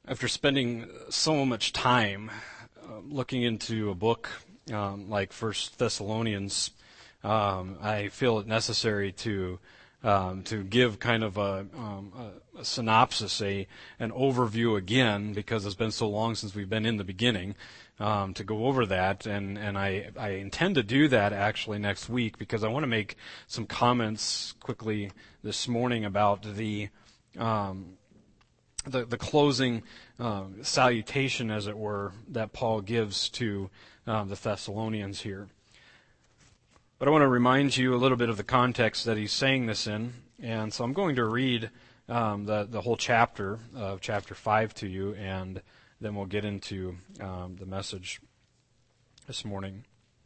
After spending so much time looking into a book like First Thessalonians, I feel it necessary to give kind of a synopsis, an overview again, because it's been so long since we've been in the beginning, to go over that, and I intend to do that actually next week, because I want to make some comments quickly this morning about the closing salutation, as it were, that Paul gives to the Thessalonians here. But I want to remind you a little bit of the context that he's saying this in, and so I'm going to read the whole chapter of chapter 5 to you, and then we'll get into the message this morning.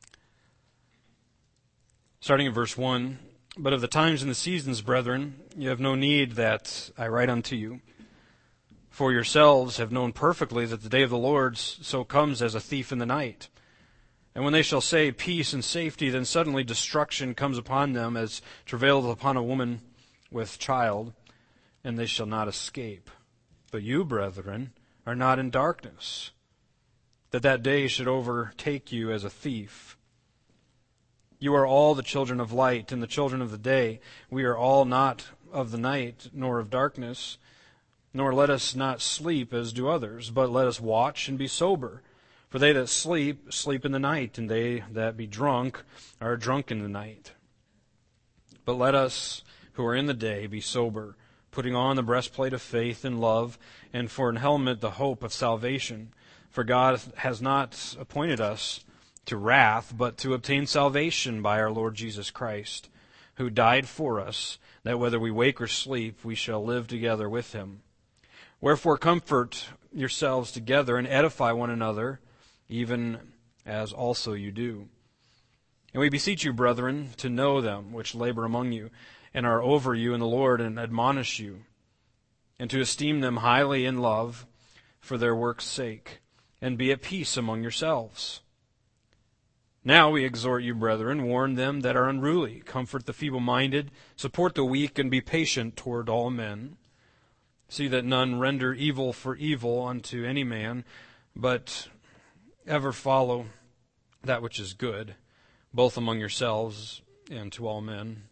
Starting in verse 1, "But of the times and the seasons, brethren, you have no need that I write unto you. For yourselves have known perfectly that the day of the Lord so comes as a thief in the night. And when they shall say peace and safety, then suddenly destruction comes upon them as travaileth upon a woman with child, and they shall not escape. But you, brethren, are not in darkness, that day should overtake you as a thief. You are all the children of light and the children of the day. We are all not of the night, nor of darkness. Nor let us not sleep as do others, but let us watch and be sober. For they that sleep, sleep in the night, and they that be drunk are drunk in the night. But let us who are in the day be sober, putting on the breastplate of faith and love, and for an helmet the hope of salvation. For God has not appointed us to wrath, but to obtain salvation by our Lord Jesus Christ, who died for us, that whether we wake or sleep, we shall live together with him. Wherefore comfort yourselves together and edify one another, even as also you do. And we beseech you, brethren, to know them which labor among you, and are over you in the Lord, and admonish you, and to esteem them highly in love for their work's sake, and be at peace among yourselves. Now we exhort you, brethren, warn them that are unruly, comfort the feeble-minded, support the weak, and be patient toward all men. See that none render evil for evil unto any man, but ever follow that which is good, both among yourselves and to all men.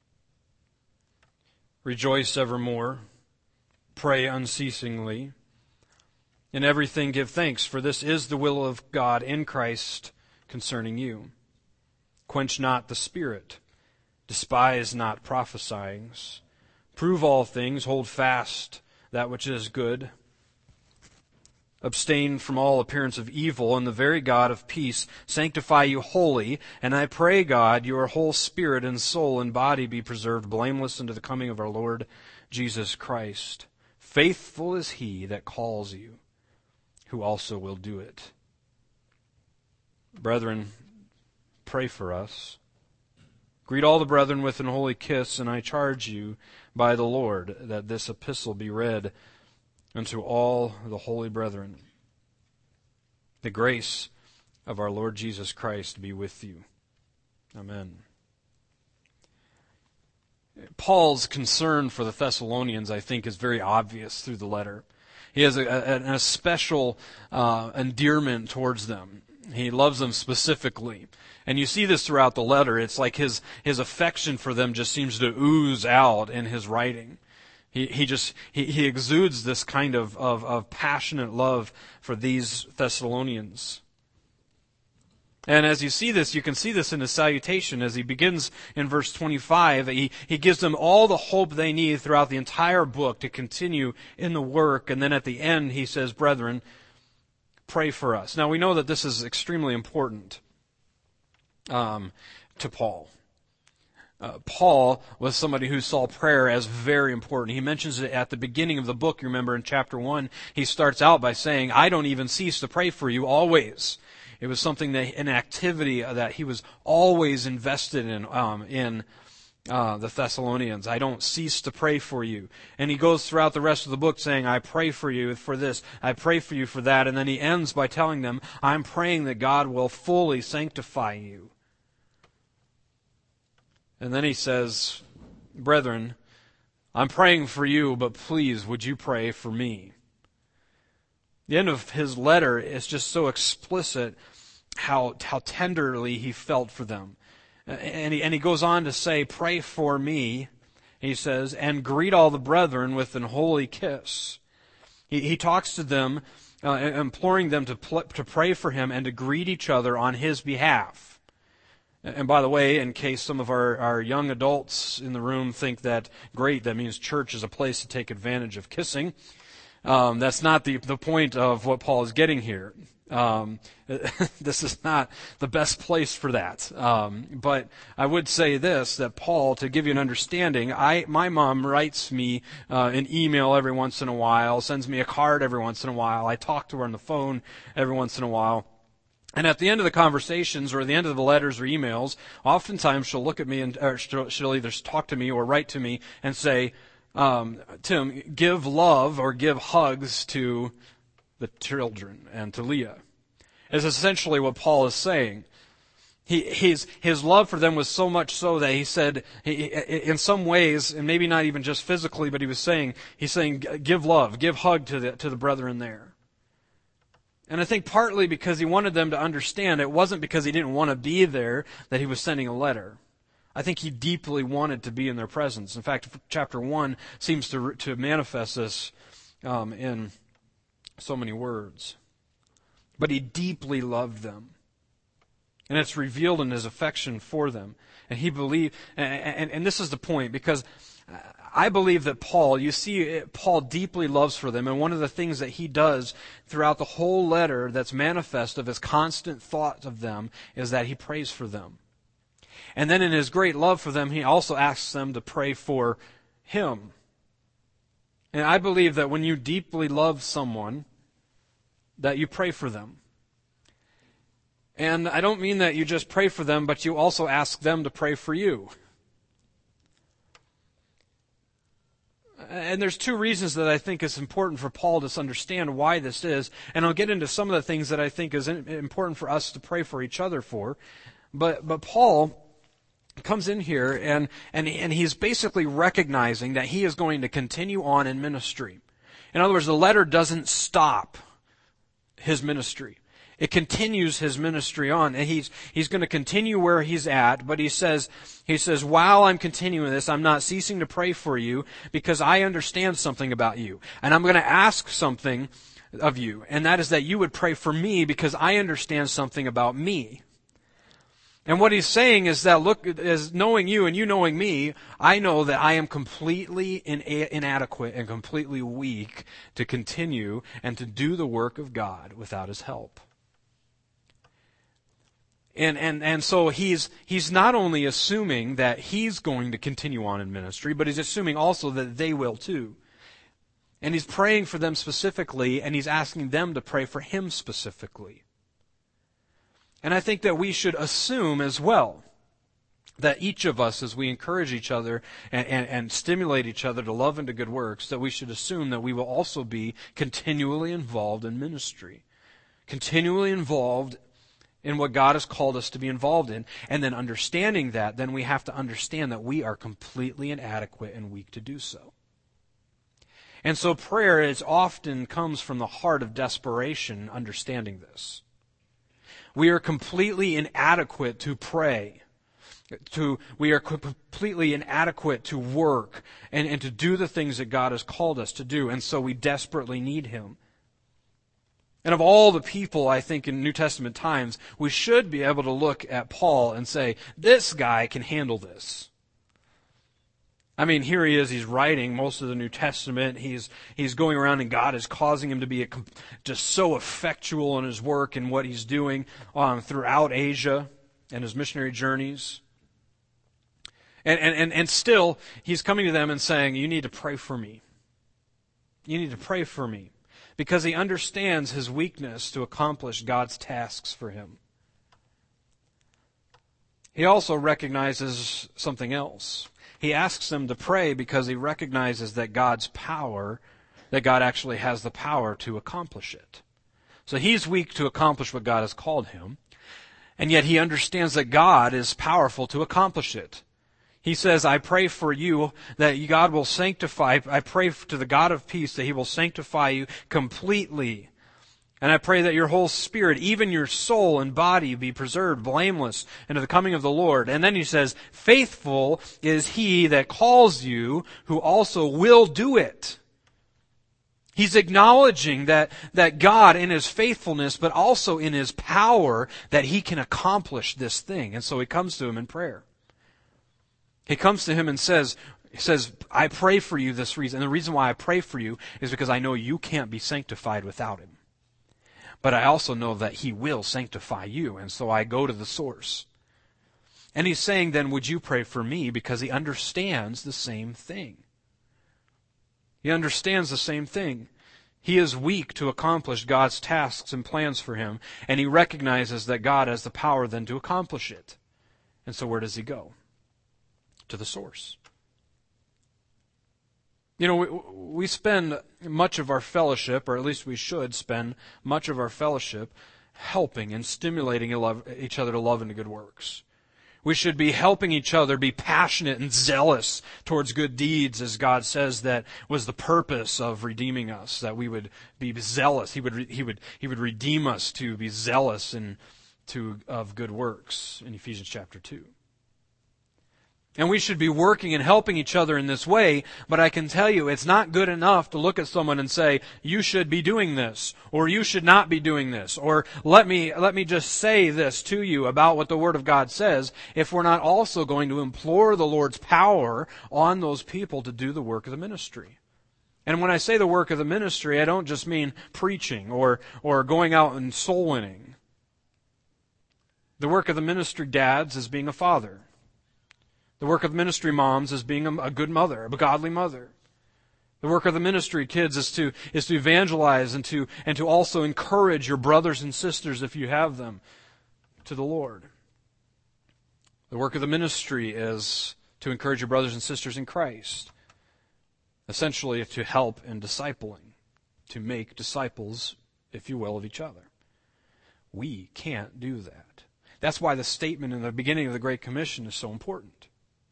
Rejoice evermore, pray unceasingly. In everything give thanks, for this is the will of God in Christ concerning you. Quench not the spirit, despise not prophesying. Prove all things, hold fast that which is good. Abstain from all appearance of evil, and the very God of peace sanctify you wholly. And I pray, God, your whole spirit and soul and body be preserved blameless unto the coming of our Lord Jesus Christ. Faithful is he that calls you, who also will do it." Brethren, pray for us. Greet all the brethren with an holy kiss, and I charge you by the Lord that this epistle be read unto all the holy brethren. The grace of our Lord Jesus Christ be with you. Amen. Paul's concern for the Thessalonians, I think, is very obvious through the letter. He has a special endearment towards them. He loves them specifically. And you see this throughout the letter. It's like his affection for them just seems to ooze out in his writing. He exudes this kind of passionate love for these Thessalonians. And as you see this, you can see this in his salutation as he begins in verse 25. He gives them all the hope they need throughout the entire book to continue in the work. And then at the end he says, "Brethren, pray for us." Now we know that this is extremely important to Paul. Paul was somebody who saw prayer as very important. He mentions it at the beginning of the book. You remember in chapter 1, he starts out by saying, "I don't even cease to pray for you always." It was something an activity that he was always invested in the Thessalonians. "I don't cease to pray for you." And he goes throughout the rest of the book saying, "I pray for you for this, I pray for you for that." And then he ends by telling them, "I'm praying that God will fully sanctify you." And then he says, "Brethren, I'm praying for you, but please, would you pray for me?" The end of his letter is just so explicit how tenderly he felt for them. And he goes on to say, "Pray for me," he says, "and greet all the brethren with an holy kiss." He talks to them, imploring them to pray for him and to greet each other on his behalf. And by the way, in case some of our young adults in the room think that, great, that means church is a place to take advantage of kissing. That's not the point of what Paul is getting here. This is not the best place for that. But I would say this, that Paul, to give you an understanding, my mom writes me an email every once in a while, sends me a card every once in a while. I talk to her on the phone every once in a while. And at the end of the conversations, or at the end of the letters or emails, oftentimes she'll look at me or she'll either talk to me or write to me and say, "Tim, give love or give hugs to the children and to Leah." Is essentially what Paul is saying. His love for them was so much so that he said, in some ways, and maybe not even just physically, but he's saying, give love, give hug to the brethren there. And I think partly because he wanted them to understand, it wasn't because he didn't want to be there that he was sending a letter. I think he deeply wanted to be in their presence. In fact, chapter 1 seems to manifest this in so many words. But he deeply loved them. And it's revealed in his affection for them. And he believed, and this is the point, because I believe that Paul deeply loves for them, and one of the things that he does throughout the whole letter that's manifest of his constant thought of them is that he prays for them. And then in his great love for them, he also asks them to pray for him. And I believe that when you deeply love someone, that you pray for them. And I don't mean that you just pray for them, but you also ask them to pray for you. And there's two reasons that I think it's important for Paul to understand why this is. And I'll get into some of the things that I think is important for us to pray for each other for. But Paul comes in here and he's basically recognizing that he is going to continue on in ministry. In other words, the letter doesn't stop his ministry. It continues his ministry on, and he's going to continue where he's at, but he says, while I'm continuing this, I'm not ceasing to pray for you because I understand something about you. And I'm going to ask something of you, and that is that you would pray for me because I understand something about me. And what he's saying is that, look, as knowing you and you knowing me, I know that I am completely inadequate and completely weak to continue and to do the work of God without his help. And so he's not only assuming that he's going to continue on in ministry, but he's assuming also that they will too. And he's praying for them specifically, and he's asking them to pray for him specifically. And I think that we should assume as well that each of us, as we encourage each other and stimulate each other to love and to good works, that we should assume that we will also be continually involved in ministry. Continually involved in what God has called us to be involved in. And then understanding that, then we have to understand that we are completely inadequate and weak to do so. And so prayer often comes from the heart of desperation, understanding this. We are completely inadequate to pray. We are completely inadequate to work and to do the things that God has called us to do. And so we desperately need him. And of all the people, I think, in New Testament times, we should be able to look at Paul and say, this guy can handle this. I mean, here he is, he's writing most of the New Testament. He's going around and God is causing him to be just so effectual in his work and what he's doing throughout Asia and his missionary journeys. And still, he's coming to them and saying, you need to pray for me. You need to pray for me. Because he understands his weakness to accomplish God's tasks for him. He also recognizes something else. He asks them to pray because he recognizes that God actually has the power to accomplish it. So he's weak to accomplish what God has called him, and yet he understands that God is powerful to accomplish it. He says, I pray for you that God will sanctify, I pray to the God of peace that he will sanctify you completely, And I pray that your whole spirit, even your soul and body, be preserved blameless unto the coming of the Lord. And then he says, faithful is he that calls you, who also will do it. He's acknowledging that God in His faithfulness, but also in His power, that He can accomplish this thing. And so he comes to him in prayer. He comes to him and says, I pray for you this reason. And the reason why I pray for you is because I know you can't be sanctified without Him. But I also know that He will sanctify you, and so I go to the source. And he's saying, then, would you pray for me? Because he understands the same thing. He understands the same thing. He is weak to accomplish God's tasks and plans for him, and he recognizes that God has the power then to accomplish it. And so where does he go? To the source. You know, we spend much of our fellowship, or at least we should spend much of our fellowship, helping and stimulating each other to love and to good works. We should be helping each other be passionate and zealous towards good deeds, as God says that was the purpose of redeeming us, that we would be zealous. He would redeem us to be zealous and of good works in Ephesians chapter 2. And we should be working and helping each other in this way, but I can tell you it's not good enough to look at someone and say, you should be doing this, or you should not be doing this, or let me just say this to you about what the Word of God says, if we're not also going to implore the Lord's power on those people to do the work of the ministry. And when I say the work of the ministry, I don't just mean preaching or going out and soul winning. The work of the ministry, dads, is being a father. The work of ministry moms is being a good mother, a godly mother. The work of the ministry kids is to evangelize and to also encourage your brothers and sisters, if you have them, to the Lord. The work of the ministry is to encourage your brothers and sisters in Christ. Essentially, to help in discipling, to make disciples, if you will, of each other. We can't do that. That's why the statement in the beginning of the Great Commission is so important.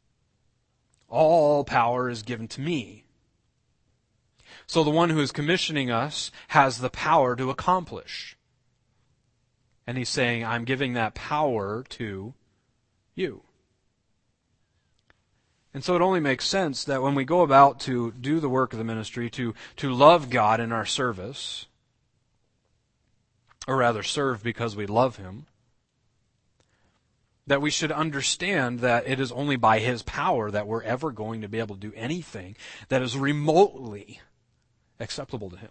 All power is given to me. So the one who is commissioning us has the power to accomplish. And he's saying, I'm giving that power to you. And so it only makes sense that when we go about to do the work of the ministry, to love God in our service, or rather serve because we love Him, that we should understand that it is only by His power that we're ever going to be able to do anything that is remotely acceptable to Him.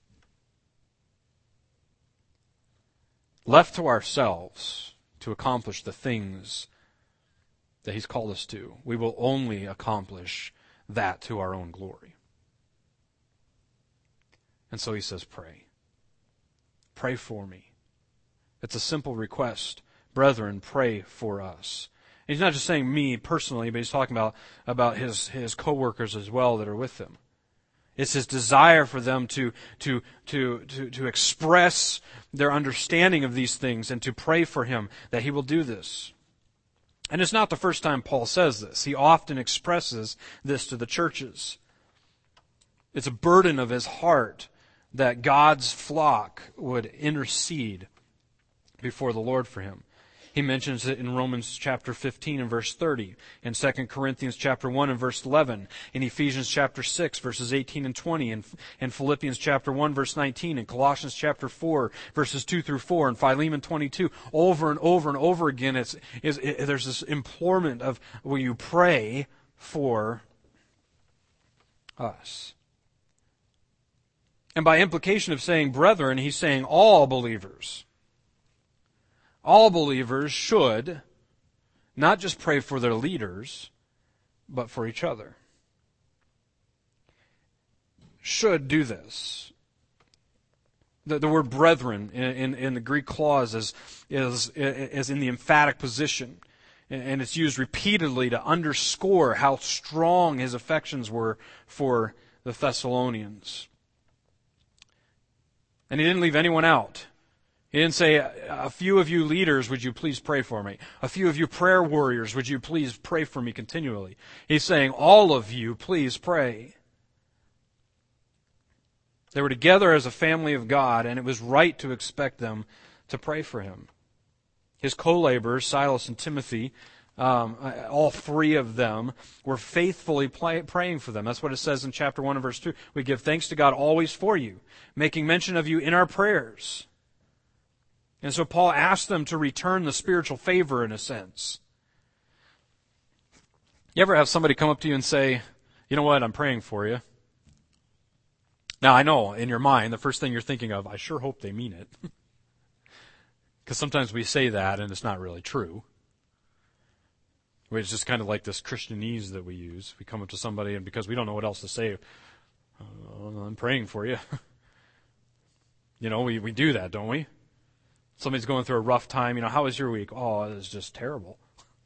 Left to ourselves to accomplish the things that He's called us to, we will only accomplish that to our own glory. And so He says, pray. Pray for me. It's a simple request. Brethren, pray for us. He's not just saying me personally, but he's talking about his co-workers as well that are with him. It's his desire for them to express their understanding of these things and to pray for him that he will do this. And it's not the first time Paul says this. He often expresses this to the churches. It's a burden of his heart that God's flock would intercede before the Lord for him. He mentions it in Romans chapter 15 and verse 30, in 2 Corinthians chapter 1 and verse 11, in Ephesians chapter 6 verses 18 and 20, in Philippians chapter 1 verse 19, in Colossians chapter 4 verses 2 through 4, in Philemon 22, over and over and over again, there's this implorement of, will you pray for us? And by implication of saying brethren, he's saying all believers. All believers should not just pray for their leaders, but for each other. Should do this. The word brethren in the Greek clause is in the emphatic position. And it's used repeatedly to underscore how strong his affections were for the Thessalonians. And he didn't leave anyone out. He didn't say, a few of you leaders, would you please pray for me? A few of you prayer warriors, would you please pray for me continually? He's saying, all of you, please pray. They were together as a family of God, and it was right to expect them to pray for him. His co-laborers, Silas and Timothy, all three of them were faithfully praying for them. That's what it says in chapter 1 and verse 2. We give thanks to God always for you, making mention of you in our prayers. And so Paul asked them to return the spiritual favor in a sense. You ever have somebody come up to you and say, you know what, I'm praying for you. Now I know in your mind the first thing you're thinking of, I sure hope they mean it. Because sometimes we say that and it's not really true. It's just kind of like this Christianese that we use. We come up to somebody and because we don't know what else to say, I'm praying for you. We do that, don't we? Somebody's going through a rough time. How was your week? Oh, it was just terrible.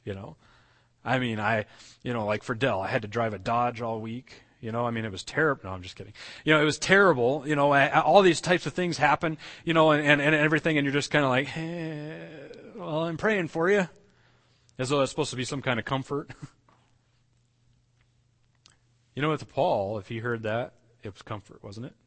Like for Dell, I had to drive a Dodge all week. It was terrible. No, I'm just kidding. It was terrible. All these types of things happen, and everything, and you're just kind of like, well, I'm praying for you. As though that's supposed to be some kind of comfort. With Paul, if he heard that, it was comfort, wasn't it?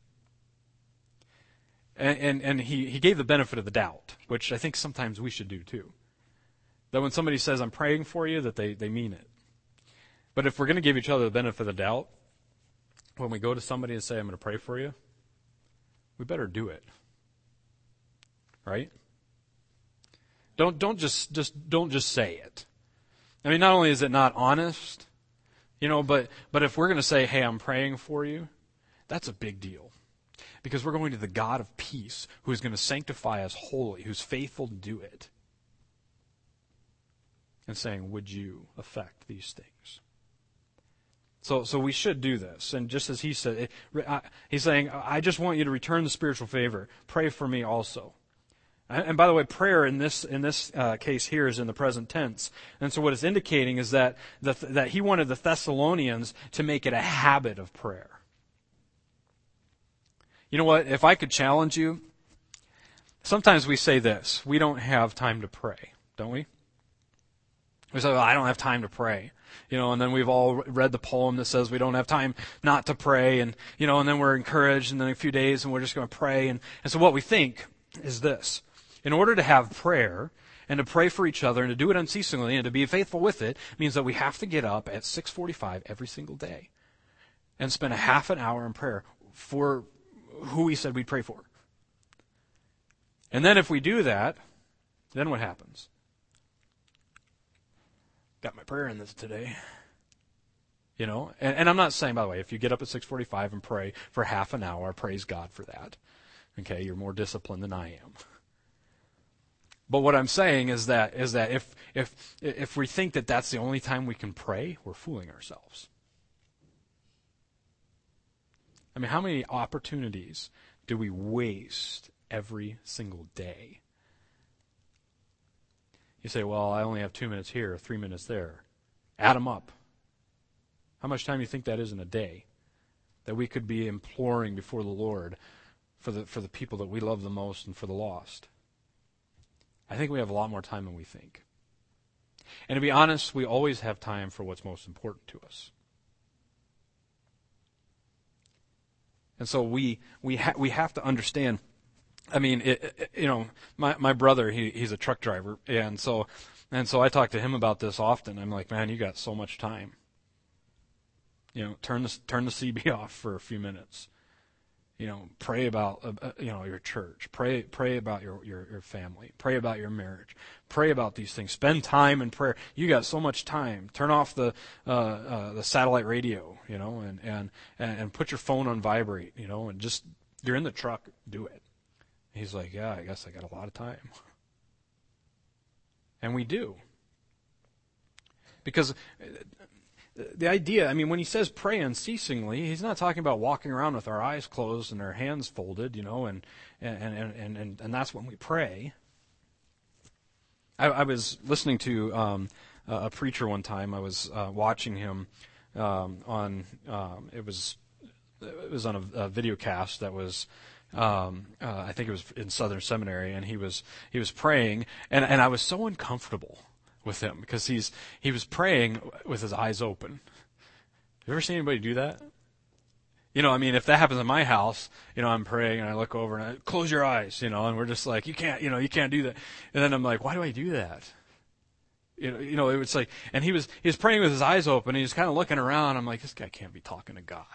And he gave the benefit of the doubt, which I think sometimes we should do too. That when somebody says, I'm praying for you, that they mean it. But if we're going to give each other the benefit of the doubt, when we go to somebody and say, I'm going to pray for you, we better do it. Right? Don't just say it. Not only is it not honest, but if we're going to say, hey, I'm praying for you, that's a big deal. Because we're going to the God of peace who is going to sanctify us wholly, who's faithful to do it. And saying, would you affect these things? So we should do this. And just as he said, he's saying, I just want you to return the spiritual favor. Pray for me also. And by the way, prayer in this case here is in the present tense. And so what it's indicating is that he wanted the Thessalonians to make it a habit of prayer. You know what? If I could challenge you, sometimes we say this, we don't have time to pray, don't we? We say, well, I don't have time to pray. And then we've all read the poem that says we don't have time not to pray. And then we're encouraged and then a few days and we're just going to pray. And so what we think is this. In order to have prayer and to pray for each other and to do it unceasingly and to be faithful with it means that we have to get up at 6:45 every single day and spend a half an hour in prayer for who we said we'd pray for. And then if we do that, then what happens? Got my prayer in this today. And I'm not saying, by the way, if you get up at 6:45 and pray for half an hour, praise God for that. Okay, you're more disciplined than I am. But what I'm saying is that if we think that that's the only time we can pray, we're fooling ourselves. How many opportunities do we waste every single day? You say, well, I only have 2 minutes here, 3 minutes there. Add them up. How much time do you think that is in a day that we could be imploring before the Lord for the people that we love the most and for the lost? I think we have a lot more time than we think. And to be honest, we always have time for what's most important to us. And so we have to understand. My brother, he's a truck driver, and so I talk to him about this often. I'm like, man, you got so much time. Turn the CB off for a few minutes. Pray about your church. Pray about your family. Pray about your marriage. Pray about these things. Spend time in prayer. You got so much time. Turn off the satellite radio, and put your phone on vibrate, and just you're in the truck, do it. He's like, yeah, I guess I got a lot of time. And we do. Because the idea, when he says pray unceasingly, he's not talking about walking around with our eyes closed and our hands folded, and that's when we pray. I was listening to a preacher one time. I was watching him on it was on a video cast that was I think it was in Southern Seminary, and he was praying, and I was so uncomfortable with him because he was praying with his eyes open. Have you ever seen anybody do that? If that happens in my house, I'm praying and I look over and I close your eyes, and we're just like, you can't do that. And then I'm like, why do I do that? It was like, and he was praying with his eyes open. And he was kind of looking around. I'm like, this guy can't be talking to God,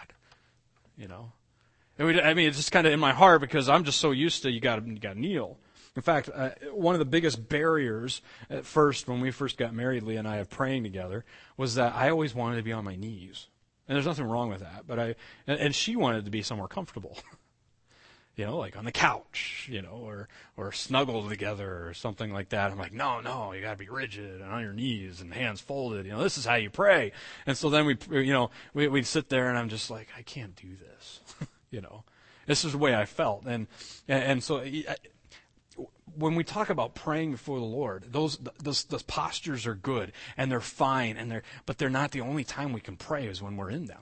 And it's just kind of in my heart because I'm just so used to you got to kneel. In fact, one of the biggest barriers at first when we first got married, Leah and I, of praying together, was that I always wanted to be on my knees. And there's nothing wrong with that, but and she wanted to be somewhere comfortable, like on the couch, or snuggled together or something like that. I'm like, no, you got to be rigid and on your knees and hands folded. This is how you pray. And so then we'd sit there and I'm just like, I can't do this. This is the way I felt, and so. When we talk about praying before the Lord, those postures are good and they're fine, but they're not the only time we can pray is when we're in them.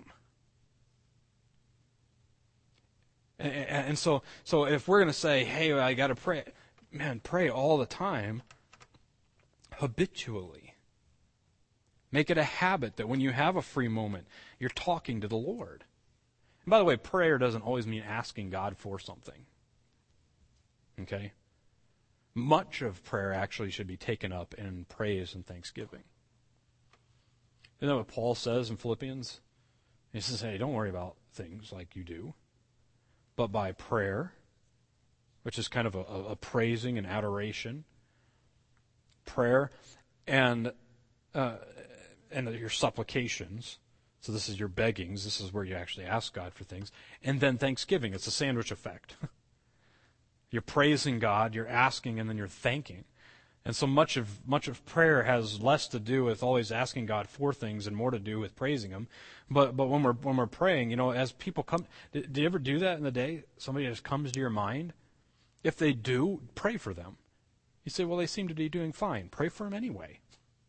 And so if we're going to say, hey, I got to pray, man, pray all the time, habitually. Make it a habit that when you have a free moment, you're talking to the Lord. And by the way, prayer doesn't always mean asking God for something. Okay? Much of prayer actually should be taken up in praise and thanksgiving. Isn't that what Paul says in Philippians? He says, hey, don't worry about things like you do, but by prayer, which is kind of a praising and adoration, prayer and your supplications. So this is your beggings. This is where you actually ask God for things. And then thanksgiving. It's a sandwich effect. You're praising God, you're asking, and then you're thanking. And so much of prayer has less to do with always asking God for things and more to do with praising Him. But when we're praying, as people come, do you ever do that in the day? Somebody just comes to your mind. If they do, pray for them. You say, well, they seem to be doing fine. Pray for them anyway.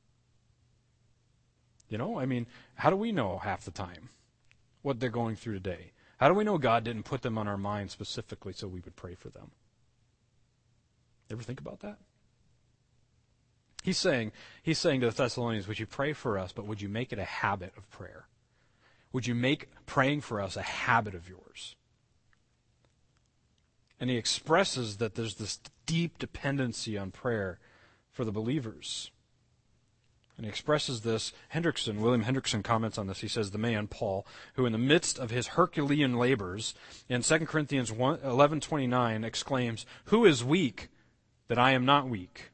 How do we know half the time what they're going through today? How do we know God didn't put them on our mind specifically so we would pray for them? Ever think about that? He's saying to the Thessalonians, would you pray for us, but would you make it a habit of prayer? Would you make praying for us a habit of yours? And he expresses that there's this deep dependency on prayer for the believers. And he expresses this. William Hendrickson comments on this. He says, the man, Paul, who in the midst of his Herculean labors, in 2 Corinthians 11:29 exclaims, who is weak that I am not weak?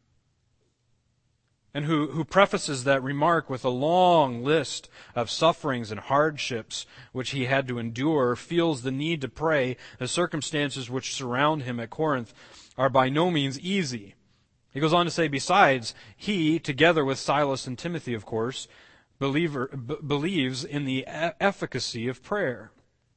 And who prefaces that remark with a long list of sufferings and hardships which he had to endure, feels the need to pray. The circumstances which surround him at Corinth are by no means easy. He goes on to say, besides, he, together with Silas and Timothy, of course, believes in the efficacy of prayer.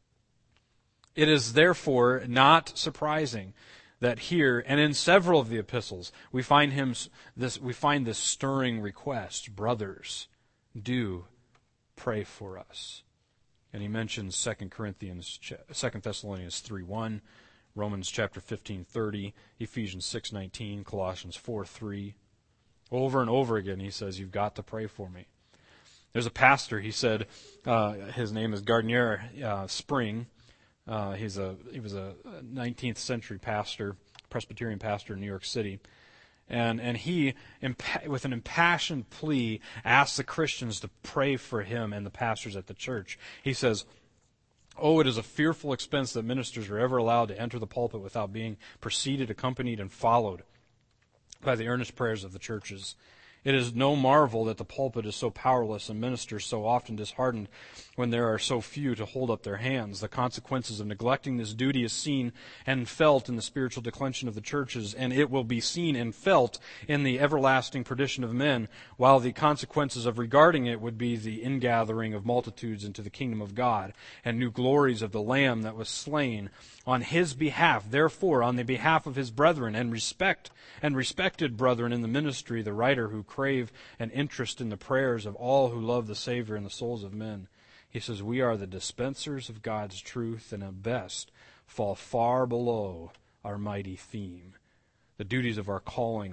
It is therefore not surprising that here and in several of the epistles we find this stirring request: brothers, do pray for us. And he mentions 2 Thessalonians 3:1, Romans chapter 15:30, Ephesians 6:19, Colossians 4:3. Over and over again he says, you've got to pray for me. There's a pastor, he said, his name is Gardner Spring. He was a 19th century pastor, Presbyterian pastor in New York City. And he, with an impassioned plea, asked the Christians to pray for him and the pastors at the church. He says, oh, it is a fearful expense that ministers are ever allowed to enter the pulpit without being preceded, accompanied, and followed by the earnest prayers of the churches. It is no marvel that the pulpit is so powerless and ministers so often disheartened when there are so few to hold up their hands. The consequences of neglecting this duty is seen and felt in the spiritual declension of the churches, and it will be seen and felt in the everlasting perdition of men, while the consequences of regarding it would be the ingathering of multitudes into the kingdom of God and new glories of the Lamb that was slain on his behalf. Therefore, on the behalf of his brethren and respected brethren in the ministry, the writer who crave an interest in the prayers of all who love the Savior and the souls of men, he says, we are the dispensers of God's truth, and at best fall far below our mighty theme. The duties of our calling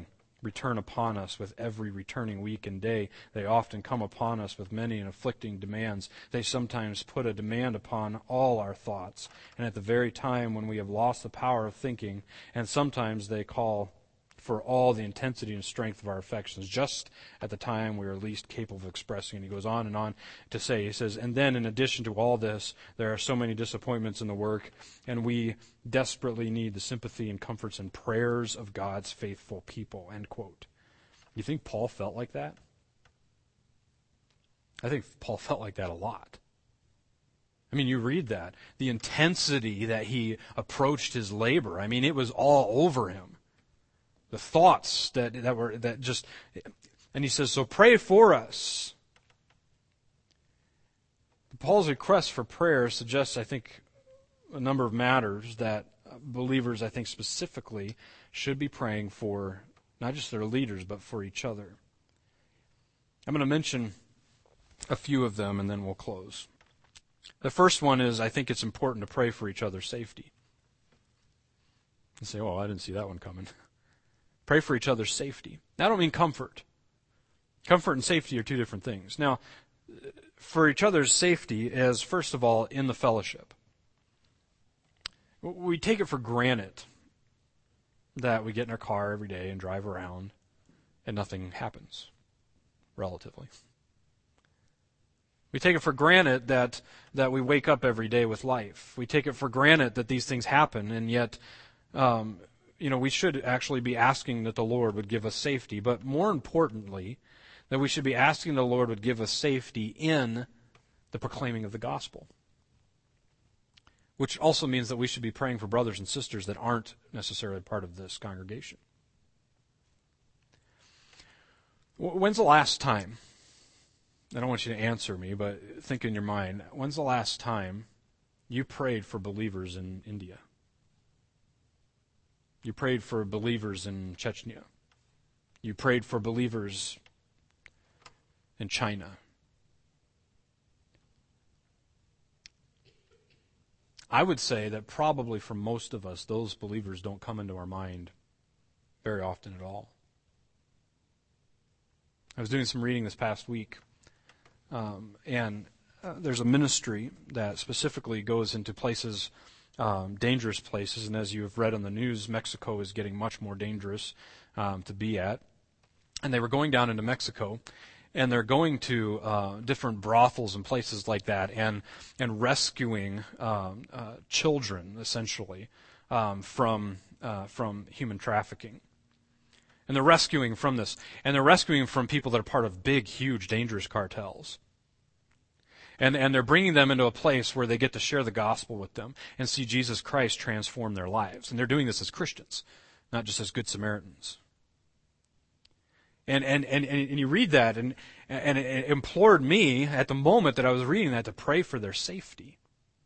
return upon us with every returning week and day. They often come upon us with many and afflicting demands. They sometimes put a demand upon all our thoughts, and at the very time when we have lost the power of thinking, and sometimes they call for all the intensity and strength of our affections, just at the time we are least capable of expressing. And he goes on and on to say, he says, and then in addition to all this, there are so many disappointments in the work, and we desperately need the sympathy and comforts and prayers of God's faithful people, end quote. You think Paul felt like that? I think Paul felt like that a lot. I mean, you read that. The intensity that he approached his labor, I mean, it was all over him. The thoughts that just, and he says, so pray for us. Paul's request for prayer suggests, I think, a number of matters that believers, I think specifically, should be praying for, not just their leaders, but for each other. I'm going to mention a few of them and then we'll close. The first one is, I think it's important to pray for each other's safety. You say, oh, I didn't see that one coming. Pray for each other's safety. I don't mean comfort. Comfort and safety are two different things. Now, for each other's safety is, first of all, in the fellowship. We take it for granted that we get in our car every day and drive around and nothing happens, relatively. We take it for granted that we wake up every day with life. We take it for granted that these things happen, and yet we should actually be asking that the Lord would give us safety, but more importantly, that we should be asking the Lord would give us safety in the proclaiming of the gospel. Which also means that we should be praying for brothers and sisters that aren't necessarily part of this congregation. When's the last time, I don't want you to answer me, but think in your mind, when's the last time you prayed for believers in India? You prayed for believers in Chechnya. You prayed for believers in China. I would say that probably for most of us, those believers don't come into our mind very often at all. I was doing some reading this past week, and there's a ministry that specifically goes into places, dangerous places, and as you have read on the news, Mexico is getting much more dangerous to be at. And they were going down into Mexico, and they're going to different brothels and places like that, and rescuing children essentially from human trafficking. And they're rescuing from this, and they're rescuing from people that are part of big, huge, dangerous cartels. And they're bringing them into a place where they get to share the gospel with them and see Jesus Christ transform their lives. And they're doing this as Christians, not just as good Samaritans. And you read that, and it implored me at the moment that I was reading that to pray for their safety.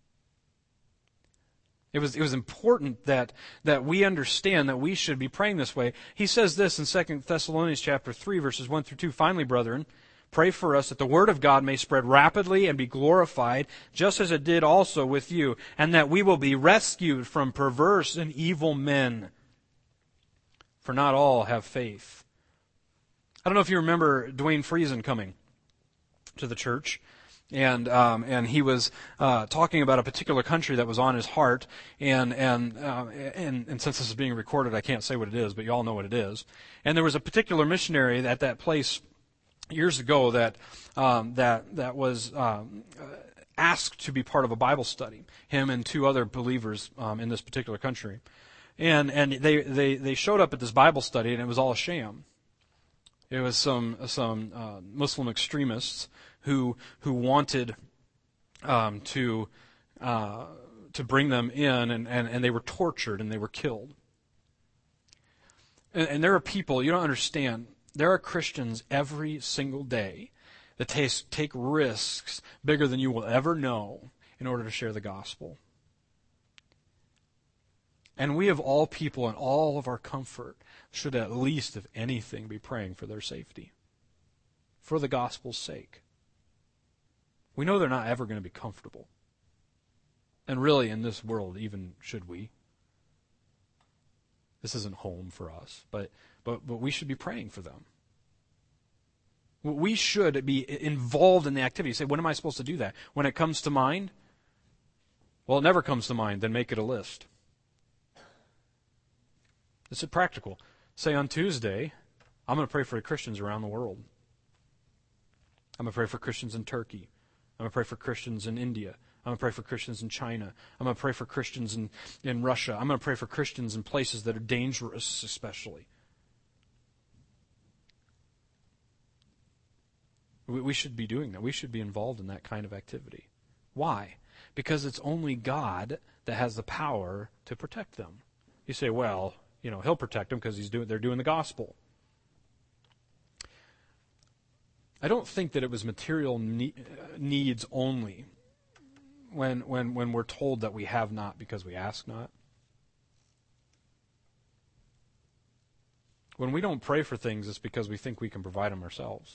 It was important that we understand that we should be praying this way. He says this in 2 Thessalonians chapter 3, verses 1 through 2. Finally, brethren, pray for us that the word of God may spread rapidly and be glorified, just as it did also with you, and that we will be rescued from perverse and evil men. For not all have faith. I don't know if you remember Dwayne Friesen coming to the church, and he was talking about a particular country that was on his heart, and since this is being recorded, I can't say what it is, but you all know what it is. And there was a particular missionary at that place years ago that was asked to be part of a Bible study. Him and two other believers in this particular country, and they showed up at this Bible study, and it was all a sham. It was some Muslim extremists who wanted to bring them in, and they were tortured and they were killed. And there are people, you don't understand, there are Christians every single day that take risks bigger than you will ever know in order to share the gospel. And we of all people and all of our comfort should at least, if anything, be praying for their safety, for the gospel's sake. We know they're not ever going to be comfortable. And really, in this world, even should we. This isn't home for us, but we should be praying for them. We should be involved in the activity. You say, when am I supposed to do that? When it comes to mind? Well, it never comes to mind. Then make it a list. This is practical. Say on Tuesday, I'm going to pray for the Christians around the world. I'm going to pray for Christians in Turkey. I'm going to pray for Christians in India. I'm going to pray for Christians in China. I'm going to pray for Christians in Russia. I'm going to pray for Christians in places that are dangerous, especially. We should be doing that. We should be involved in that kind of activity. Why? Because it's only God that has the power to protect them. You say, well, He'll protect them because they're doing the gospel. I don't think that it was material needs only when we're told that we have not because we ask not. When we don't pray for things, it's because we think we can provide them ourselves.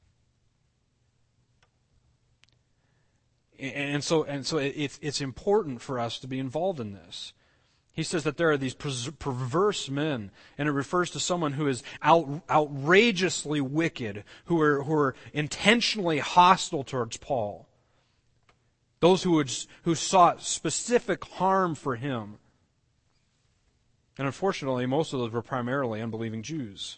And so it's important for us to be involved in this. He says that there are these perverse men, and it refers to someone who is outrageously wicked, who are intentionally hostile towards Paul. Those who sought specific harm for him. And unfortunately, most of those were primarily unbelieving Jews.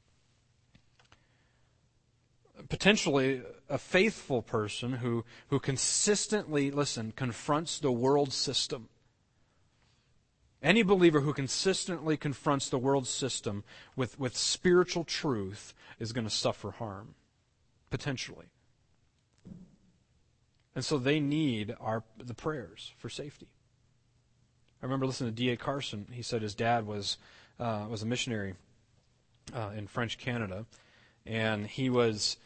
Potentially a faithful person who consistently, confronts the world system. Any believer who consistently confronts the world system with spiritual truth is going to suffer harm, potentially. And so they need the prayers for safety. I remember listening to D.A. Carson. He said his dad was a missionary in French Canada, and he was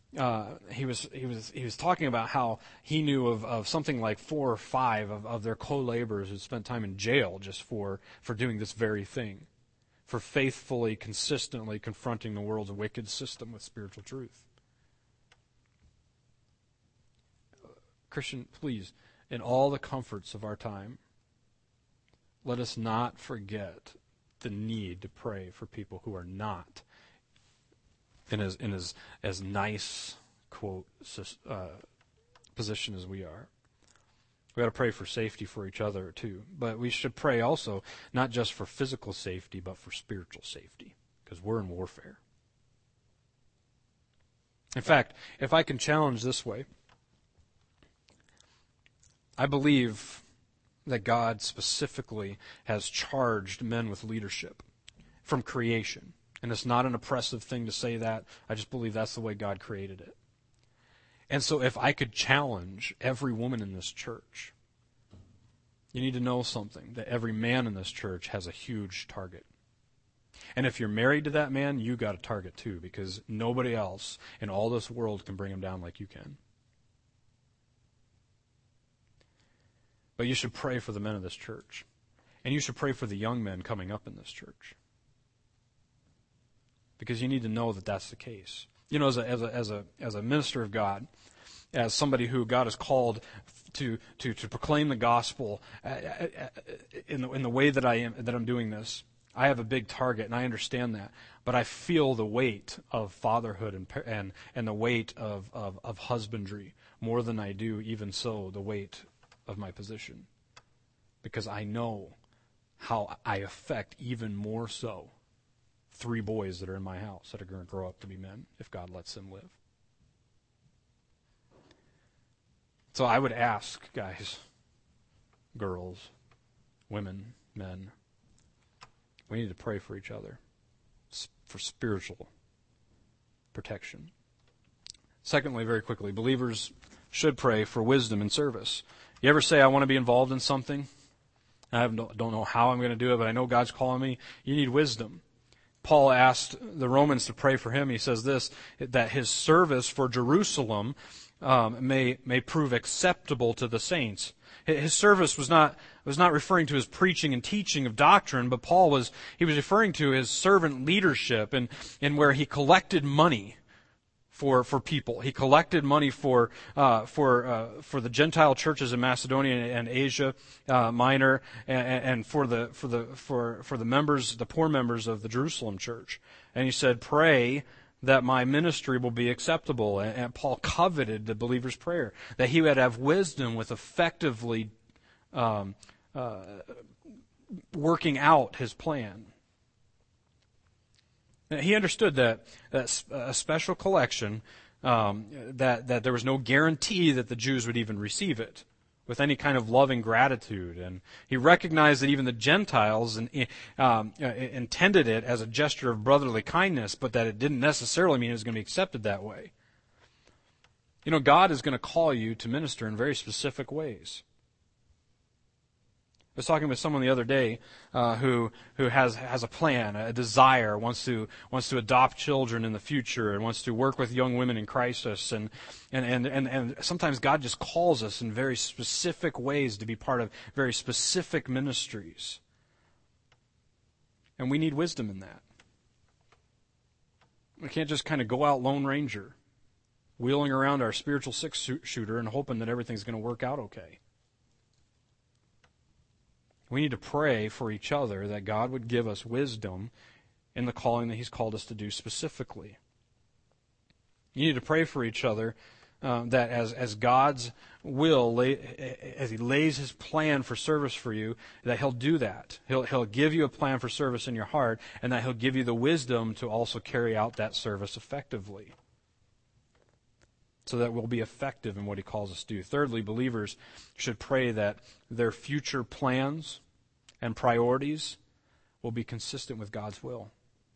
talking about how he knew of something like 4 or 5 of their co-laborers who spent time in jail just for doing this very thing, for faithfully, consistently confronting the world's wicked system with spiritual truth. Christian, please, in all the comforts of our time, let us not forget the need to pray for people who are not in as nice, quote, position as we are. We got to pray for safety for each other too. But we should pray also not just for physical safety, but for spiritual safety, because we're in warfare. In fact, if I can challenge this way, I believe that God specifically has charged men with leadership from creation. And it's not an oppressive thing to say that. I just believe that's the way God created it. And so if I could challenge every woman in this church, you need to know something, that every man in this church has a huge target. And if you're married to that man, you got a target too, because nobody else in all this world can bring him down like you can. But you should pray for the men of this church. And you should pray for the young men coming up in this church. Because you need to know that that's the case. As a minister of God, as somebody who God has called to proclaim the gospel in the way that I'm doing this, I have a big target, and I understand that. But I feel the weight of fatherhood and the weight of husbandry more than I do, even so, the weight of my position. Because I know how I affect even more so 3 boys that are in my house that are going to grow up to be men if God lets them live. So I would ask, guys, girls, women, men, we need to pray for each other for spiritual protection. Secondly, very quickly, believers should pray for wisdom and service. You ever say, I want to be involved in something? I don't know how I'm going to do it, but I know God's calling me. You need wisdom. Paul asked the Romans to pray for him. He says this, that his service for Jerusalem may prove acceptable to the saints. His service was not referring to his preaching and teaching of doctrine, but Paul was referring to his servant leadership and where he collected money for people. He collected money for the Gentile churches in Macedonia and Asia Minor, and for the members, the poor members of the Jerusalem church. And he said, "Pray that my ministry will be acceptable." And Paul coveted the believer's prayer, that he would have wisdom with effectively working out his plan. He understood that a special collection, that there was no guarantee that the Jews would even receive it with any kind of loving gratitude. And he recognized that even the Gentiles intended it as a gesture of brotherly kindness, but that it didn't necessarily mean it was going to be accepted that way. You know, God is going to call you to minister in very specific ways. I was talking with someone the other day who has a plan, a desire, wants to adopt children in the future, and wants to work with young women in crisis, and sometimes God just calls us in very specific ways to be part of very specific ministries, and we need wisdom in that. We can't just kind of go out Lone Ranger, wheeling around our spiritual six-shooter and hoping that everything's going to work out okay. We need to pray for each other that God would give us wisdom in the calling that He's called us to do specifically. You need to pray for each other that as God's will, as He lays His plan for service for you, that He'll do that. He'll give you a plan for service in your heart, and that He'll give you the wisdom to also carry out that service effectively, so that we'll be effective in what He calls us to do. Thirdly, believers should pray that their future plans and priorities will be consistent with God's will.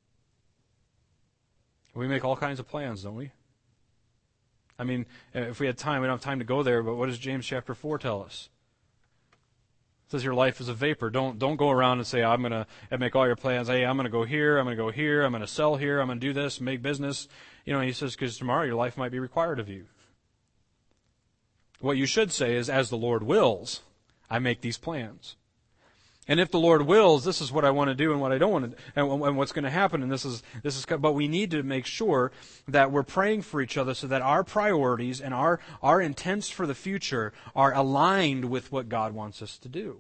We make all kinds of plans, don't we? I mean, if we had time, we don't have time to go there, but what does James chapter 4 tell us? It says your life is a vapor. Don't go around and say, I'm going to make all your plans. Hey, I'm going to go here, I'm going to go here, I'm going to sell here, I'm going to do this, make business. You know, he says, because tomorrow your life might be required of you. What you should say is, as the Lord wills, I make these plans. And if the Lord wills, this is what I want to do and what I don't want to, and what's going to happen. And this is. But we need to make sure that we're praying for each other so that our priorities and our intents for the future are aligned with what God wants us to do.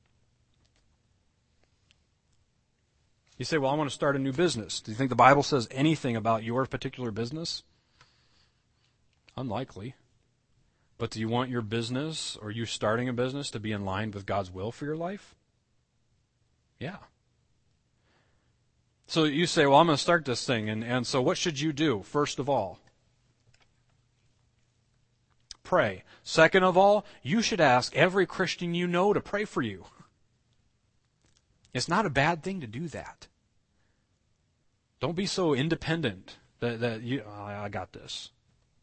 You say, well, I want to start a new business. Do you think the Bible says anything about your particular business? Unlikely. But do you want your business or you starting a business to be in line with God's will for your life? Yeah. So you say, well, I'm going to start this thing, and so what should you do? First of all, pray. Second of all, you should ask every Christian you know to pray for you. It's not a bad thing to do that. Don't be so independent that you, I got this.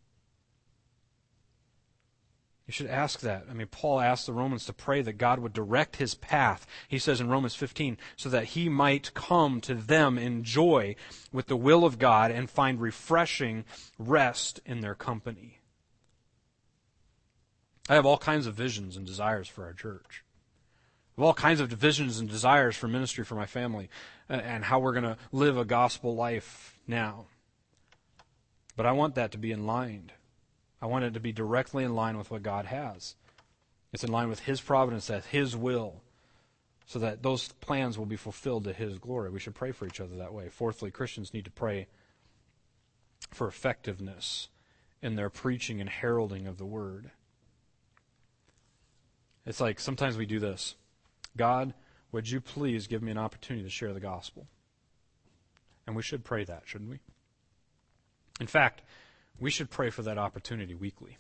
You should ask that. I mean, Paul asked the Romans to pray that God would direct his path. He says in Romans 15, so that he might come to them in joy with the will of God and find refreshing rest in their company. I have all kinds of visions and desires for our church. I have all kinds of visions and desires for ministry for my family and how we're going to live a gospel life now. But I want that to be in line. I want it to be directly in line with what God has. It's in line with His providence, that's His will, so that those plans will be fulfilled to His glory. We should pray for each other that way. Fourthly, Christians need to pray for effectiveness in their preaching and heralding of the Word. It's like sometimes we do this. God, would you please give me an opportunity to share the gospel? And we should pray that, shouldn't we? In fact, we should pray for that opportunity weekly.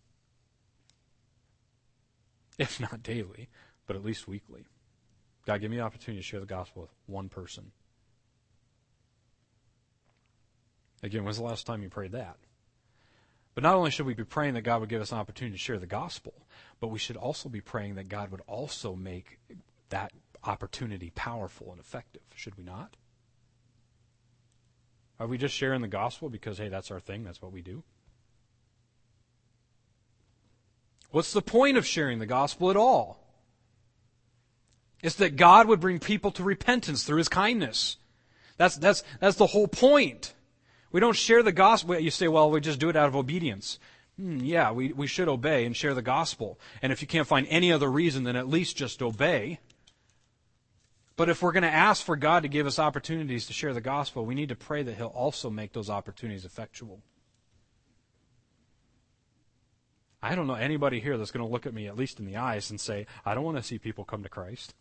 If not daily, but at least weekly. God, give me the opportunity to share the gospel with one person. Again, when's the last time you prayed that? But not only should we be praying that God would give us an opportunity to share the gospel, but we should also be praying that God would also make that opportunity powerful and effective, should we not? Are we just sharing the gospel because, hey, that's our thing, that's what we do? What's the point of sharing the gospel at all? It's that God would bring people to repentance through His kindness. That's the whole point. We don't share the gospel. You say, well, we just do it out of obedience. Yeah, we should obey and share the gospel. And if you can't find any other reason, then at least just obey. But if we're going to ask for God to give us opportunities to share the gospel, we need to pray that He'll also make those opportunities effectual. I don't know anybody here that's going to look at me, at least in the eyes, and say, I don't want to see people come to Christ.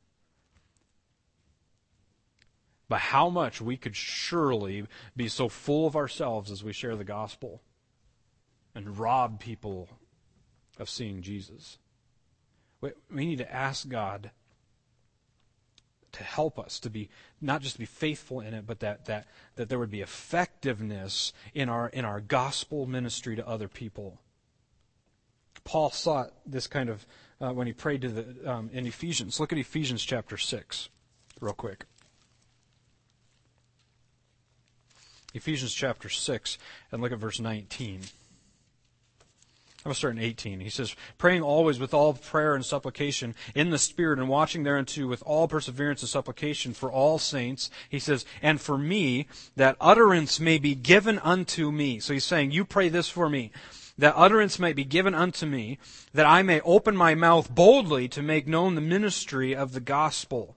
But how much we could surely be so full of ourselves as we share the gospel and rob people of seeing Jesus. We need to ask God to help us to be, not just to be faithful in it, but that there would be effectiveness in our gospel ministry to other people. Paul sought this kind of when he prayed to in Ephesians. Look at Ephesians chapter 6, real quick. Ephesians chapter 6, and look at verse 19. I'm going to start in 18. He says, praying always with all prayer and supplication in the Spirit, and watching thereunto with all perseverance and supplication for all saints. He says, and for me, that utterance may be given unto me. So he's saying, you pray this for me, that utterance might be given unto me, that I may open my mouth boldly to make known the ministry of the gospel.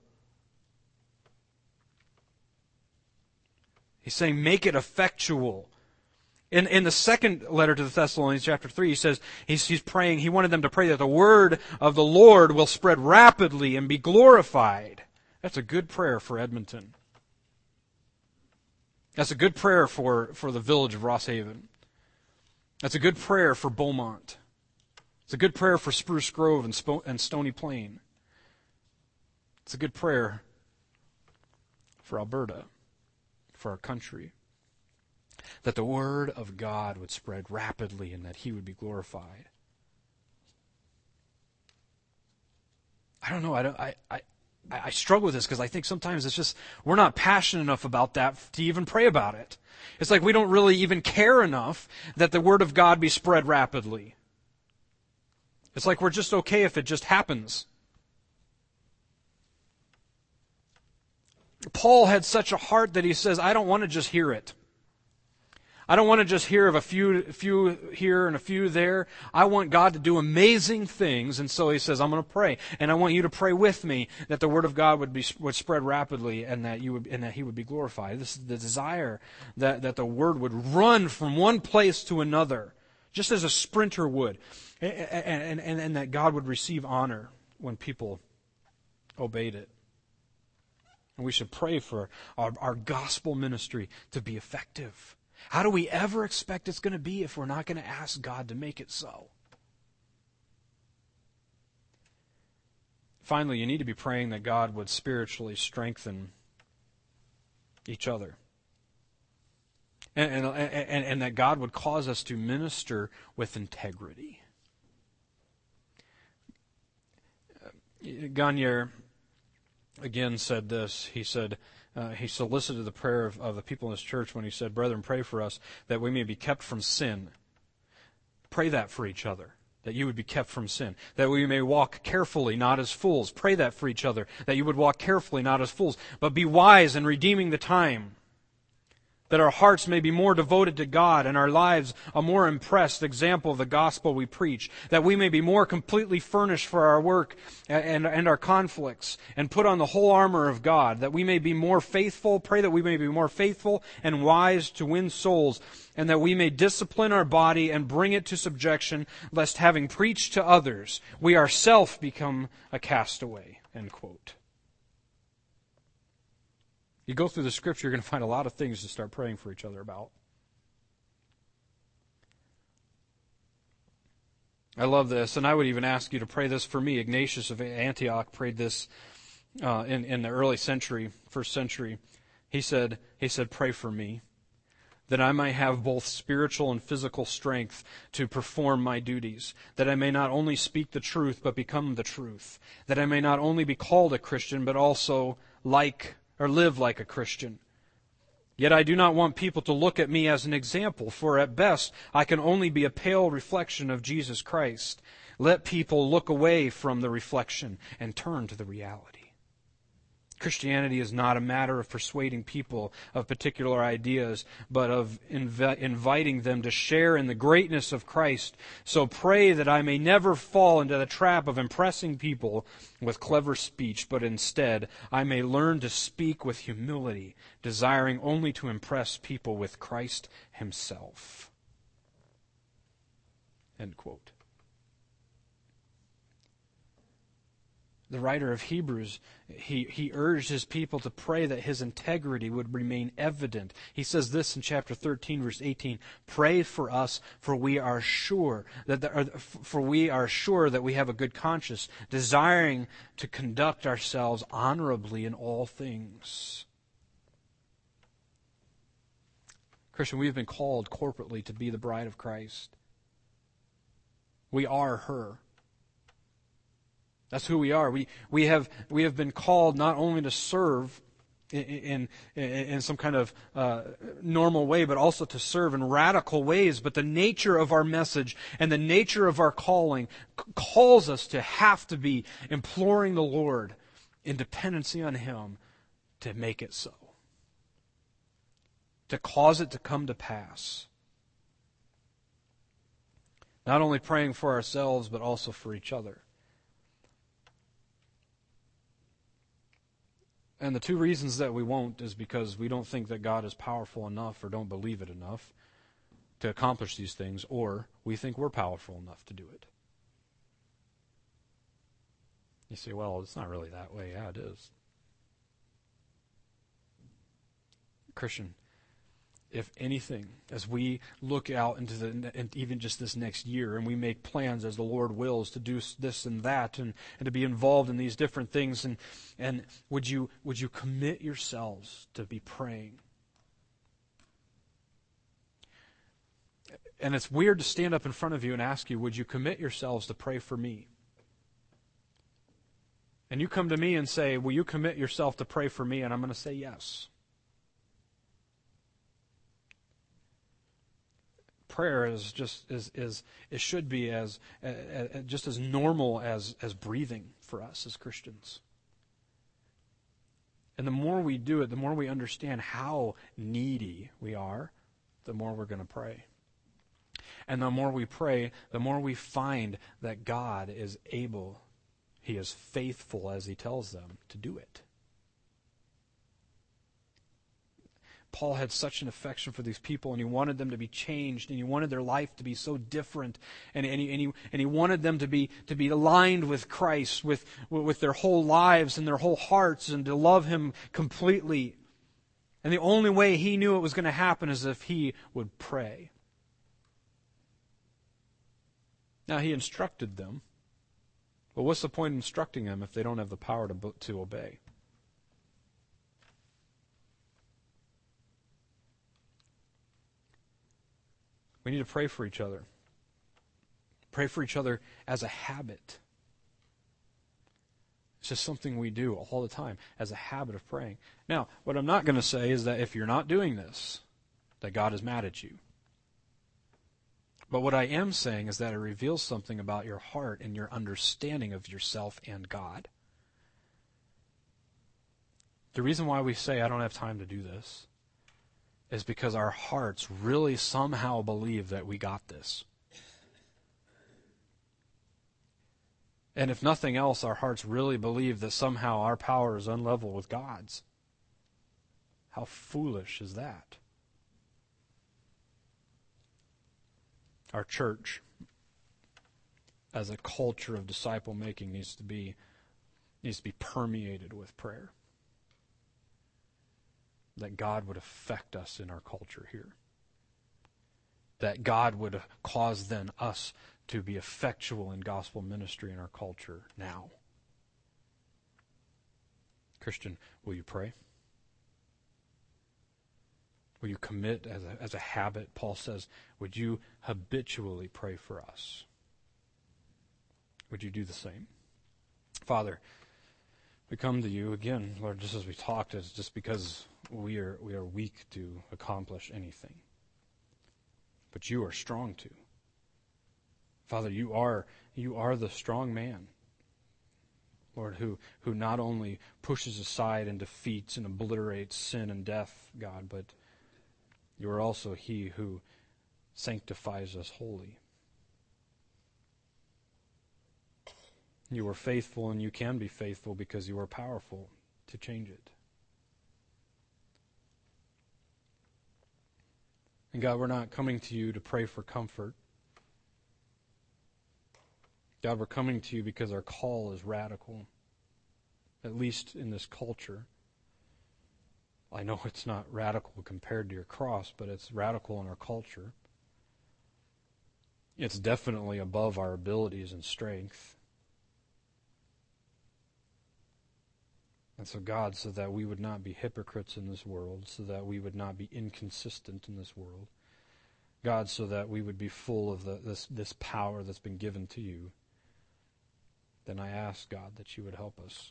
He's saying, make it effectual. In the second letter to the Thessalonians, chapter 3, he says he's praying, he wanted them to pray that the word of the Lord will spread rapidly and be glorified. That's a good prayer for Edmonton. That's a good prayer for the village of Rosshaven. That's a good prayer for Beaumont. It's a good prayer for Spruce Grove and Stony Plain. It's a good prayer for Alberta, for our country. That the Word of God would spread rapidly and that He would be glorified. I don't know. I struggle with this because I think sometimes it's just we're not passionate enough about that to even pray about it. It's like we don't really even care enough that the Word of God be spread rapidly. It's like we're just okay if it just happens. Paul had such a heart that he says, I don't want to just hear it. I don't want to just hear of a few here and a few there. I want God to do amazing things, and so he says, I'm going to pray, and I want you to pray with me that the word of God would spread rapidly, and that He would be glorified. This is the desire that the word would run from one place to another, just as a sprinter would, and that God would receive honor when people obeyed it. And we should pray for our gospel ministry to be effective. How do we ever expect it's going to be if we're not going to ask God to make it so? Finally, you need to be praying that God would spiritually strengthen each other. And that God would cause us to minister with integrity. Gagne again said this. He said, he solicited the prayer of the people in his church when he said, brethren, pray for us that we may be kept from sin. Pray that for each other, that you would be kept from sin. That we may walk carefully, not as fools. Pray that for each other, that you would walk carefully, not as fools, but be wise in redeeming the time. That our hearts may be more devoted to God and our lives a more impressed example of the gospel we preach. That we may be more completely furnished for our work and our conflicts and put on the whole armor of God. That we may be more faithful, pray that we may be more faithful and wise to win souls, and that we may discipline our body and bring it to subjection, lest having preached to others, we ourselves become a castaway. End quote. You go through the Scripture, you're going to find a lot of things to start praying for each other about. I love this, and I would even ask you to pray this for me. Ignatius of Antioch prayed this in the early century, first century. He said, pray for me, that I may have both spiritual and physical strength to perform my duties, that I may not only speak the truth, but become the truth, that I may not only be called a Christian, but also live like a Christian. Yet I do not want people to look at me as an example, for at best I can only be a pale reflection of Jesus Christ. Let people look away from the reflection and turn to the reality. Christianity is not a matter of persuading people of particular ideas, but of inviting them to share in the greatness of Christ. So pray that I may never fall into the trap of impressing people with clever speech, but instead I may learn to speak with humility, desiring only to impress people with Christ Himself. End quote. The writer of Hebrews, he urged his people to pray that his integrity would remain evident. He says this in chapter 13, verse 18, "Pray for us, for we are sure that we have a good conscience, desiring to conduct ourselves honorably in all things." Christian, we have been called corporately to be the bride of Christ. We are her. That's who we are. We have been called not only to serve in some kind of normal way, but also to serve in radical ways. But the nature of our message and the nature of our calling calls us to have to be imploring the Lord in dependency on Him to make it so, to cause it to come to pass. Not only praying for ourselves, but also for each other. And the two reasons that we won't is because we don't think that God is powerful enough or don't believe it enough to accomplish these things, or we think we're powerful enough to do it. You say, well, it's not really that way. Yeah, it is. Christian, if anything, as we look out into even just this next year, and we make plans as the Lord wills to do this and that, and to be involved in these different things, and would you commit yourselves to be praying? And it's weird to stand up in front of you and ask you, would you commit yourselves to pray for me? And you come to me and say, will you commit yourself to pray for me? And I'm going to say yes. Prayer is just it should be as just as normal as breathing for us as Christians. And the more we do it, the more we understand how needy we are, the more we're going to pray. And the more we pray, the more we find that God is able, He is faithful as He tells them to do it. Paul had such an affection for these people, and he wanted them to be changed, and he wanted their life to be so different, and he wanted them to be aligned with Christ, with their whole lives and their whole hearts, and to love Him completely. And the only way he knew it was going to happen is if he would pray. Now, he instructed them, but what's the point of instructing them if they don't have the power to obey? We need to pray for each other. Pray for each other as a habit. It's just something we do all the time, as a habit of praying. Now, what I'm not going to say is that if you're not doing this, that God is mad at you. But what I am saying is that it reveals something about your heart and your understanding of yourself and God. The reason why we say, I don't have time to do this, is because our hearts really somehow believe that we got this. And if nothing else, our hearts really believe that somehow our power is unlevel with God's. How foolish is that? Our church, as a culture of disciple making, needs to be permeated with prayer. That God would affect us in our culture here. That God would cause then us to be effectual in gospel ministry in our culture now. Christian, will you pray? Will you commit as a habit? Paul says, would you habitually pray for us? Would you do the same? Father, we come to you again, Lord, just as we talked, it's just because we are weak to accomplish anything. But you are strong to. Father, you are the strong man. Lord, who not only pushes aside and defeats and obliterates sin and death, God, but you are also He who sanctifies us wholly. You are faithful, and you can be faithful because you are powerful to change it. And God, we're not coming to you to pray for comfort. God, we're coming to you because our call is radical, at least in this culture. I know it's not radical compared to your cross, but it's radical in our culture. It's definitely above our abilities and strength. And so, God, so that we would not be hypocrites in this world, so that we would not be inconsistent in this world, God, so that we would be full of this power that's been given to you, then I ask, God, that you would help us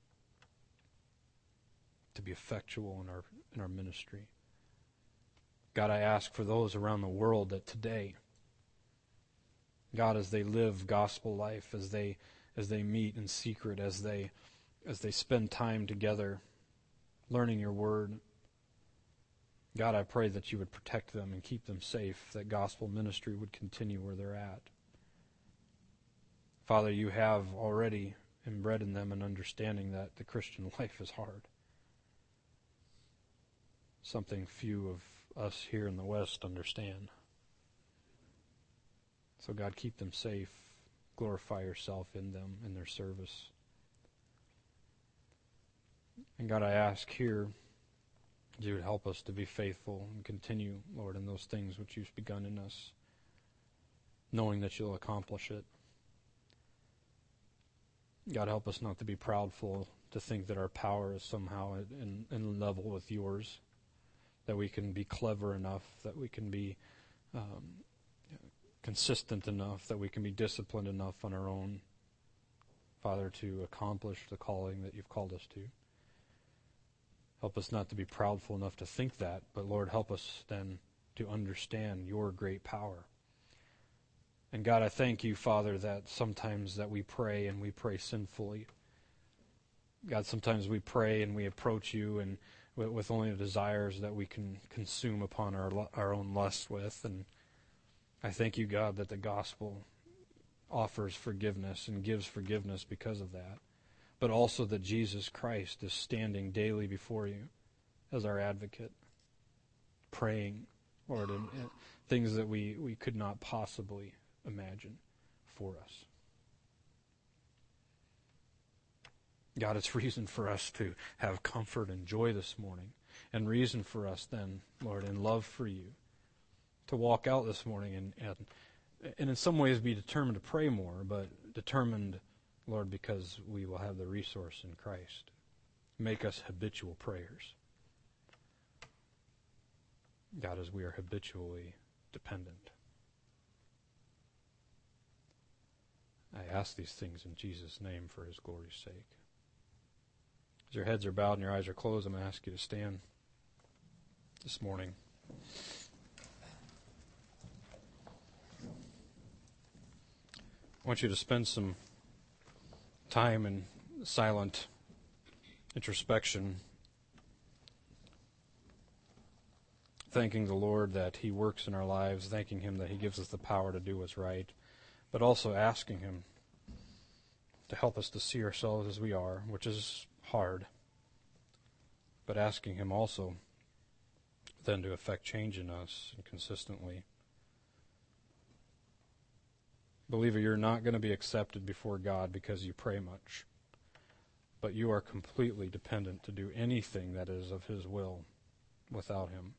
to be effectual in our ministry. God, I ask for those around the world that today, God, as they live gospel life, as they meet in secret, as they spend time together learning your word, God, I pray that you would protect them and keep them safe, that gospel ministry would continue where they're at. Father, you have already inbred in them an understanding that the Christian life is hard. Something few of us here in the West understand. So God, keep them safe. Glorify yourself in them, in their service. And God, I ask here that you would help us to be faithful and continue, Lord, in those things which you've begun in us, knowing that you'll accomplish it. God, help us not to be proudful, to think that our power is somehow in level with yours, that we can be clever enough, that we can be consistent enough, that we can be disciplined enough on our own, Father, to accomplish the calling that you've called us to. Help us not to be proudful enough to think that, but Lord, help us then to understand your great power. And God, I thank you, Father, that sometimes that we pray and we pray sinfully. God, sometimes we pray and we approach you and with only the desires that we can consume upon our own lust with. And I thank you, God, that the gospel offers forgiveness and gives forgiveness because of that. But also that Jesus Christ is standing daily before you as our advocate, praying, Lord, and things that we could not possibly imagine for us. God, it's reason for us to have comfort and joy this morning, and reason for us then, Lord, in love for you, to walk out this morning and in some ways be determined to pray more, but determined, Lord, because we will have the resource in Christ. Make us habitual prayers, God, as we are habitually dependent. I ask these things in Jesus' name for his glory's sake. As your heads are bowed and your eyes are closed, I'm going to ask you to stand this morning. I want you to spend some time in silent introspection, thanking the Lord that he works in our lives, thanking him that he gives us the power to do what's right, but also asking him to help us to see ourselves as we are, which is hard, but asking him also then to effect change in us and consistently. Believer, you're not going to be accepted before God because you pray much, but you are completely dependent to do anything that is of his will without him.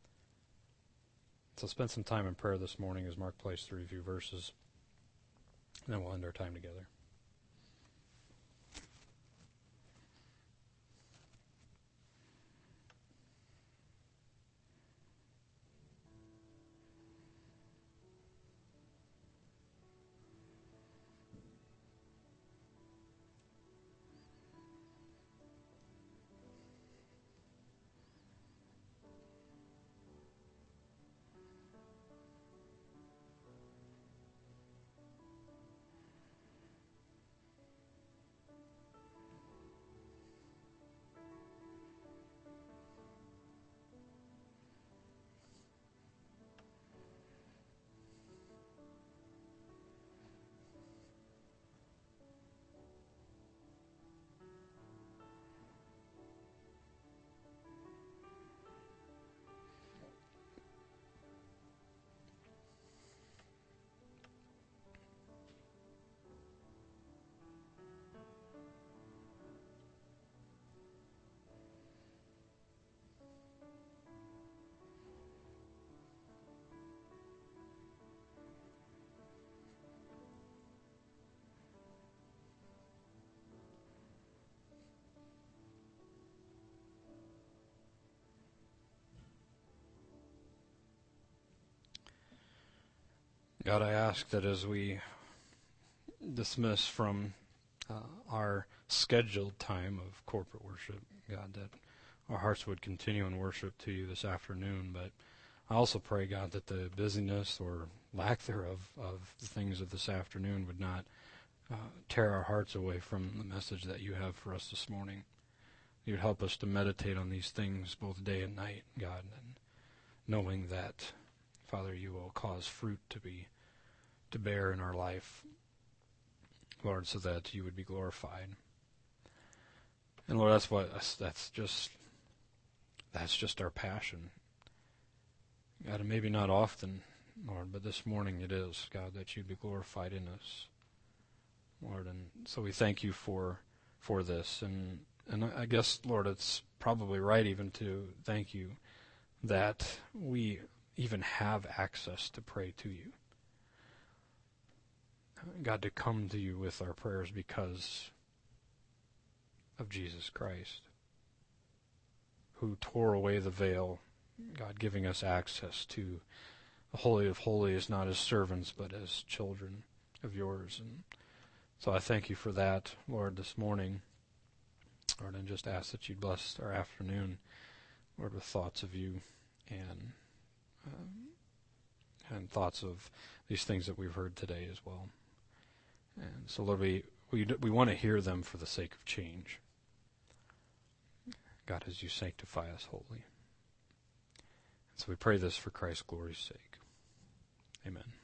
So spend some time in prayer this morning as Mark plays through a few verses, and then we'll end our time together. God, I ask that as we dismiss from our scheduled time of corporate worship, God, that our hearts would continue in worship to you this afternoon. But I also pray, God, that the busyness or lack thereof of the things of this afternoon would not tear our hearts away from the message that you have for us this morning. You'd help us to meditate on these things both day and night, God, and knowing that, Father, you will cause fruit to bear in our life, Lord, so that you would be glorified. And Lord, that's just our passion. God, and maybe not often, Lord, but this morning it is, God, that you'd be glorified in us, Lord. And so we thank you for this. And I guess, Lord, it's probably right even to thank you that we even have access to pray to you. God, to come to you with our prayers because of Jesus Christ, who tore away the veil, God, giving us access to the Holy of Holies, not as servants, but as children of yours. And so I thank you for that, Lord, this morning. Lord, and just ask that you bless our afternoon, Lord, with thoughts of you and thoughts of these things that we've heard today as well. And so, Lord, we want to hear them for the sake of change. God, as you sanctify us wholly. And so we pray this for Christ's glory's sake. Amen.